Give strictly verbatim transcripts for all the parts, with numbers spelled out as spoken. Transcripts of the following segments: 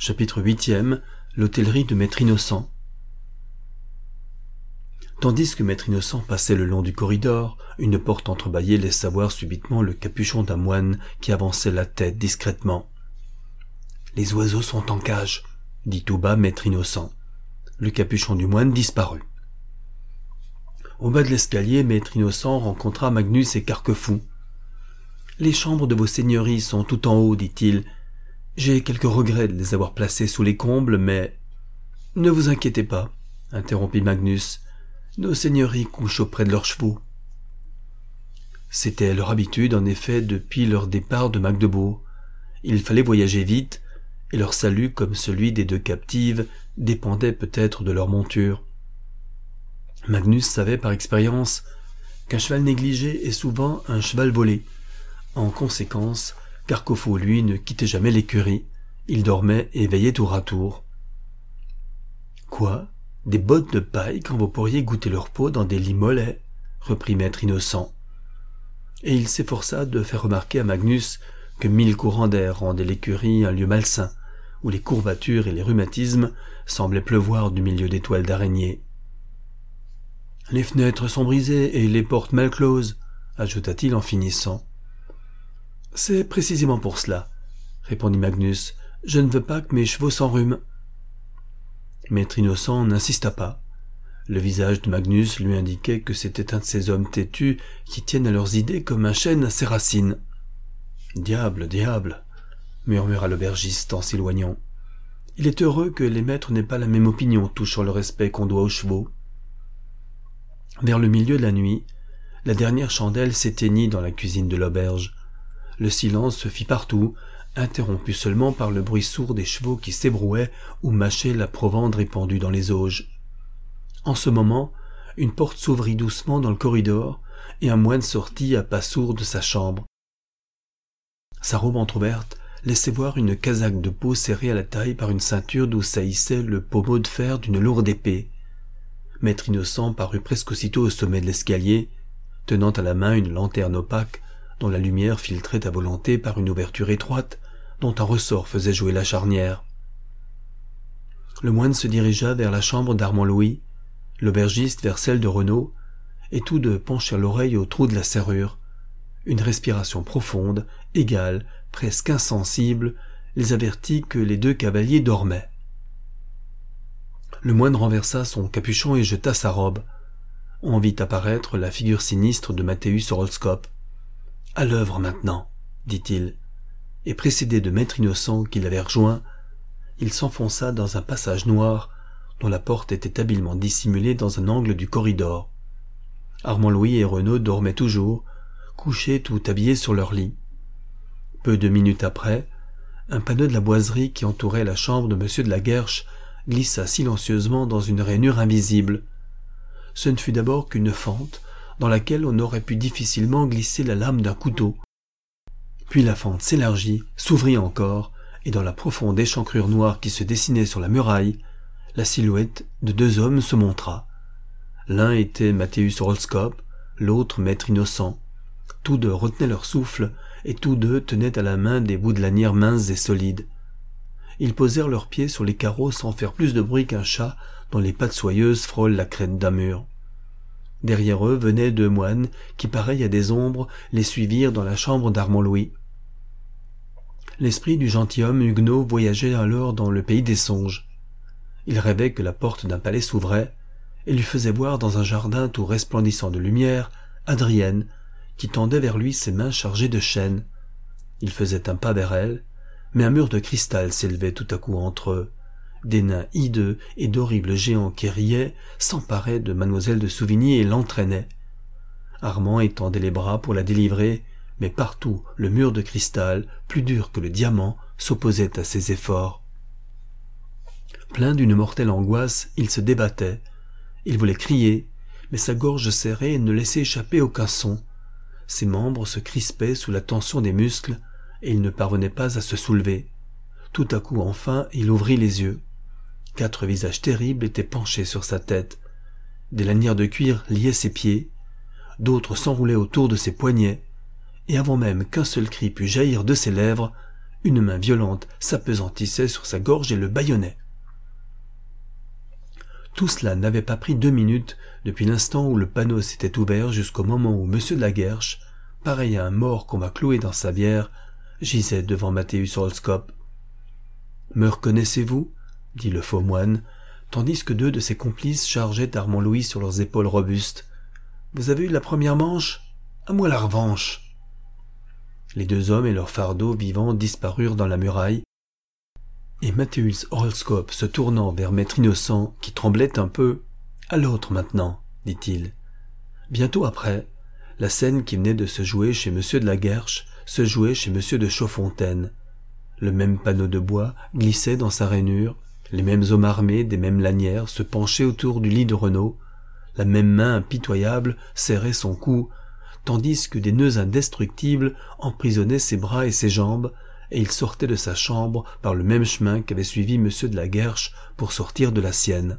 Chapitre huitième. L'hôtellerie de Maître Innocent. Tandis que Maître Innocent passait le long du corridor, une porte entrebâillée laissa voir subitement le capuchon d'un moine qui avançait la tête discrètement. « Les oiseaux sont en cage », dit tout bas Maître Innocent. Le capuchon du moine disparut. Au bas de l'escalier, Maître Innocent rencontra Magnus et Carquefou. « Les chambres de vos seigneuries sont tout en haut, dit-il. J'ai quelques regrets de les avoir placées sous les combles, mais... »« Ne vous inquiétez pas, » interrompit Magnus. « Nos seigneuries couchent auprès de leurs chevaux. » C'était leur habitude, en effet, depuis leur départ de Magdebourg. Il fallait voyager vite, et leur salut, comme celui des deux captives, dépendait peut-être de leur monture. Magnus savait par expérience qu'un cheval négligé est souvent un cheval volé. En conséquence, Carquefou, lui, ne quittait jamais l'écurie. Il dormait et veillait tour à tour. « Quoi ? Des bottes de paille quand vous pourriez goûter leur peau dans des lits mollets ?» reprit Maître Innocent. Et il s'efforça de faire remarquer à Magnus que mille courants d'air rendaient l'écurie un lieu malsain, où les courbatures et les rhumatismes semblaient pleuvoir du milieu des toiles d'araignée. « Les fenêtres sont brisées et les portes mal closes, » ajouta-t-il en finissant. « C'est précisément pour cela, » répondit Magnus. « Je ne veux pas que mes chevaux s'enrhument. » Maître Innocent n'insista pas. Le visage de Magnus lui indiquait que c'était un de ces hommes têtus qui tiennent à leurs idées comme un chêne à ses racines. « Diable, diable !» murmura l'aubergiste en s'éloignant. « Il est heureux que les maîtres n'aient pas la même opinion touchant le respect qu'on doit aux chevaux. » Vers le milieu de la nuit, la dernière chandelle s'éteignit dans la cuisine de l'auberge. Le silence se fit partout, interrompu seulement par le bruit sourd des chevaux qui s'ébrouaient ou mâchaient la provende répandue dans les auges. En ce moment, une porte s'ouvrit doucement dans le corridor et un moine sortit à pas sourds de sa chambre. Sa robe entr'ouverte laissait voir une casaque de peau serrée à la taille par une ceinture d'où saillissait le pommeau de fer d'une lourde épée. Maître Innocent parut presque aussitôt au sommet de l'escalier, tenant à la main une lanterne opaque dont la lumière filtrait à volonté par une ouverture étroite dont un ressort faisait jouer la charnière. Le moine se dirigea vers la chambre d'Armand Louis, l'aubergiste vers celle de Renaud, et tous deux penchèrent l'oreille au trou de la serrure. Une respiration profonde, égale, presque insensible, les avertit que les deux cavaliers dormaient. Le moine renversa son capuchon et jeta sa robe. On vit apparaître la figure sinistre de Mathéus Horoscope. « À l'œuvre maintenant, » dit-il, et précédé de Maître Innocent qui l'avait rejoint, il s'enfonça dans un passage noir dont la porte était habilement dissimulée dans un angle du corridor. Armand Louis et Renaud dormaient toujours, couchés tout habillés sur leur lit. Peu de minutes après, un panneau de la boiserie qui entourait la chambre de Monsieur de la Guerche glissa silencieusement dans une rainure invisible. Ce ne fut d'abord qu'une fente dans laquelle on aurait pu difficilement glisser la lame d'un couteau. Puis la fente s'élargit, s'ouvrit encore, et dans la profonde échancrure noire qui se dessinait sur la muraille, la silhouette de deux hommes se montra. L'un était Mathéus Horoscope, l'autre Maître Innocent. Tous deux retenaient leur souffle, et tous deux tenaient à la main des bouts de lanière minces et solides. Ils posèrent leurs pieds sur les carreaux sans faire plus de bruit qu'un chat dont les pattes soyeuses frôlent la crête d'un mur. Derrière eux venaient deux moines qui, pareils à des ombres, les suivirent dans la chambre d'Armand Louis. L'esprit du gentilhomme huguenot voyageait alors dans le pays des songes. Il rêvait que la porte d'un palais s'ouvrait et lui faisait voir dans un jardin tout resplendissant de lumière Adrienne, qui tendait vers lui ses mains chargées de chaînes. Il faisait un pas vers elle, mais un mur de cristal s'élevait tout à coup entre eux. Des nains hideux et d'horribles géants qui riaient s'emparaient de mademoiselle de Souvigny et l'entraînaient. Armand étendait les bras pour la délivrer, mais partout le mur de cristal, plus dur que le diamant, s'opposait à ses efforts. Plein d'une mortelle angoisse, il se débattait. Il voulait crier, mais sa gorge serrée ne laissait échapper aucun son. Ses membres se crispaient sous la tension des muscles, et il ne parvenait pas à se soulever. Tout à coup, enfin, il ouvrit les yeux. Quatre visages terribles étaient penchés sur sa tête. Des lanières de cuir liaient ses pieds, d'autres s'enroulaient autour de ses poignets, et avant même qu'un seul cri pût jaillir de ses lèvres, Une main violente s'appesantissait sur sa gorge et le bâillonnait. Tout cela n'avait pas pris deux minutes depuis l'instant où le panneau s'était ouvert jusqu'au moment où M. de la Guerche, pareil à un mort qu'on va clouer dans sa bière, gisait devant Matthäus Holzkopf. « Me reconnaissez-vous » dit le faux moine, tandis que deux de ses complices chargeaient Armand Louis sur leurs épaules robustes. « Vous avez eu la première manche ? À moi la revanche !» Les deux hommes et leurs fardeaux vivants disparurent dans la muraille, et Matthäus Holzkopf, se tournant vers Maître Innocent, qui tremblait un peu, « À l'autre maintenant, dit-il. » Bientôt après, la scène qui venait de se jouer chez M. de la Guerche se jouait chez M. de Chaudfontaine. Le même panneau de bois glissait dans sa rainure, les mêmes hommes armés des mêmes lanières se penchaient autour du lit de Renaud, la même main impitoyable serrait son cou, tandis que des nœuds indestructibles emprisonnaient ses bras et ses jambes, et il sortait de sa chambre par le même chemin qu'avait suivi M. de la Guerche pour sortir de la sienne.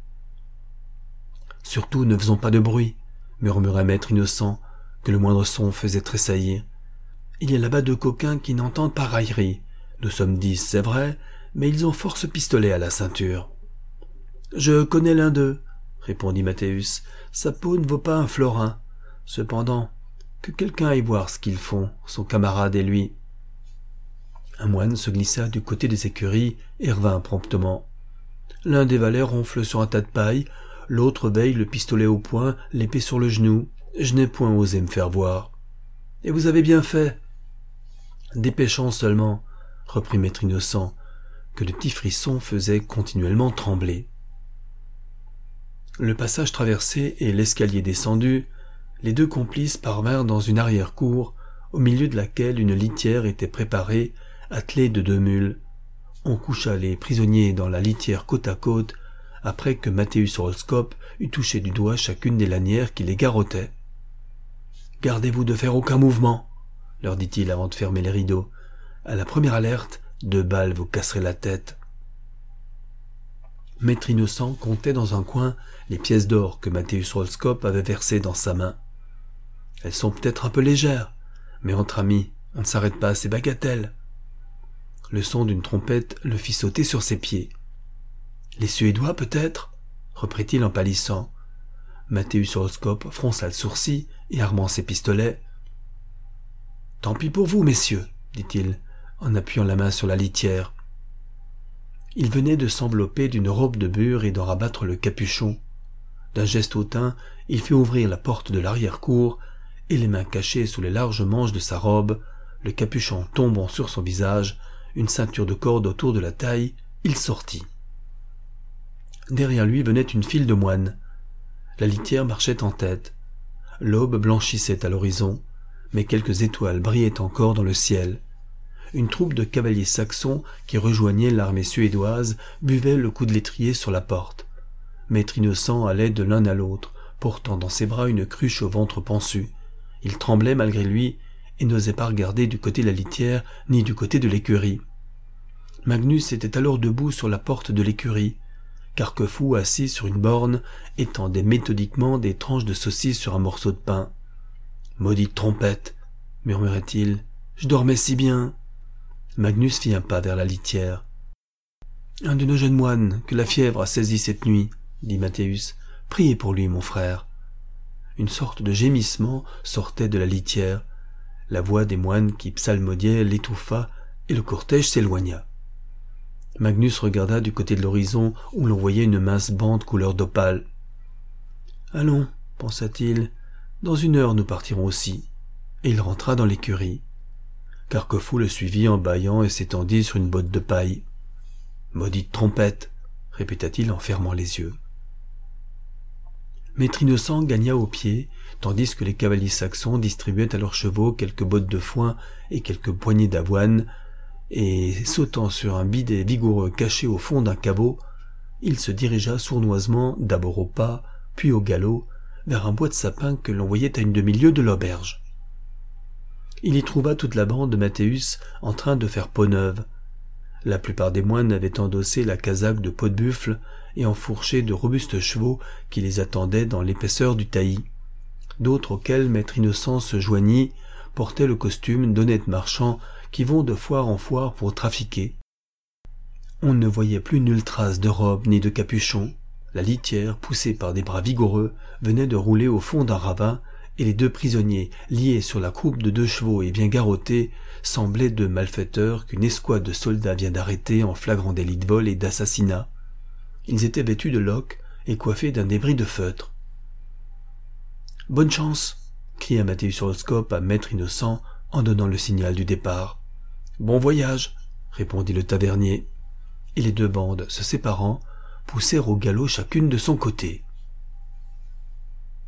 « Surtout ne faisons pas de bruit, » murmurait Maître Innocent, que le moindre son faisait tressaillir. « Il y a là-bas deux coquins qui n'entendent pas raillerie. Nous sommes dix, c'est vrai, mais ils ont force pistolet à la ceinture. »« Je connais l'un d'eux, » répondit Matthäus. « Sa peau ne vaut pas un florin. Cependant, que quelqu'un aille voir ce qu'ils font, son camarade et lui. » Un moine se glissa du côté des écuries et revint promptement. L'un des valets ronfle sur un tas de paille, l'autre veille le pistolet au poing, l'épée sur le genou. Je n'ai point osé me faire voir. « Et vous avez bien fait. »« Dépêchons seulement, » reprit Maître Innocent, que de petits frissons faisaient continuellement trembler. Le passage traversé et l'escalier descendu, les deux complices parvinrent dans une arrière-cour, au milieu de laquelle une litière était préparée, attelée de deux mules. On coucha les prisonniers dans la litière côte à côte, après que Matthäus Holzkopf eut touché du doigt chacune des lanières qui les garrottaient. « Gardez-vous de faire aucun mouvement, » leur dit-il avant de fermer les rideaux. « À la première alerte, deux balles vous casseraient la tête. » Maître Innocent comptait dans un coin les pièces d'or que Matthäus Holzkopf avait versées dans sa main. « Elles sont peut-être un peu légères, mais entre amis, on ne s'arrête pas à ces bagatelles. » Le son d'une trompette le fit sauter sur ses pieds. « Les Suédois, peut-être » reprit-il en pâlissant. Matthäus Holzkopf fronça le sourcil et armant ses pistolets. « Tant pis pour vous, messieurs, » dit-il, en appuyant la main sur la litière. Il venait de s'envelopper d'une robe de bure et d'en rabattre le capuchon. D'un geste hautain, il fit ouvrir la porte de l'arrière-cour, et les mains cachées sous les larges manches de sa robe, le capuchon tombant sur son visage, une ceinture de corde autour de la taille, il sortit. Derrière lui venait une file de moines. La litière marchait en tête. L'aube blanchissait à l'horizon, mais quelques étoiles brillaient encore dans le ciel. Une troupe de cavaliers saxons qui rejoignaient l'armée suédoise buvait le coup de l'étrier sur la porte. Maître Innocent allait de l'un à l'autre, portant dans ses bras une cruche au ventre pensu. Il tremblait malgré lui et n'osait pas regarder du côté de la litière ni du côté de l'écurie. Magnus était alors debout sur la porte de l'écurie. Carquefou, assis sur une borne, étendait méthodiquement des tranches de saucisse sur un morceau de pain. « Maudite trompette !» murmurait-il. « Je dormais si bien !» Magnus fit un pas vers la litière. « Un de nos jeunes moines que la fièvre a saisi cette nuit, » dit Matthäus. « Priez pour lui, mon frère. » Une sorte de gémissement sortait de la litière. La voix des moines qui psalmodiaient l'étouffa et le cortège s'éloigna. Magnus regarda du côté de l'horizon où l'on voyait une mince bande couleur d'opale. « Allons, pensa-t-il, dans une heure nous partirons aussi. » Et il rentra dans l'écurie. Carquefou le suivit en bâillant et s'étendit sur une botte de paille. « Maudite trompette !» répéta-t-il en fermant les yeux. Maître Innocent gagna au pied, tandis que les cavaliers saxons distribuaient à leurs chevaux quelques bottes de foin et quelques poignées d'avoine, et, sautant sur un bidet vigoureux caché au fond d'un caveau, il se dirigea sournoisement, d'abord au pas, puis au galop, vers un bois de sapin que l'on voyait à une demi-lieue de l'auberge. Il y trouva toute la bande de Matthäus en train de faire peau neuve. La plupart des moines avaient endossé la casaque de peau de buffle et enfourché de robustes chevaux qui les attendaient dans l'épaisseur du taillis. D'autres auxquels Maître Innocent se joignit portaient le costume d'honnêtes marchands qui vont de foire en foire pour trafiquer. On ne voyait plus nulle trace de robe ni de capuchon. La litière, poussée par des bras vigoureux, venait de rouler au fond d'un ravin, et les deux prisonniers, liés sur la croupe de deux chevaux et bien garrottés, semblaient deux malfaiteurs qu'une escouade de soldats vient d'arrêter en flagrant délit de vol et d'assassinat. Ils étaient vêtus de loques et coiffés d'un débris de feutre. « Bonne chance !» cria Mathéus Roscope à Maître Innocent en donnant le signal du départ. « Bon voyage !» répondit le tavernier. Et les deux bandes, se séparant, poussèrent au galop chacune de son côté.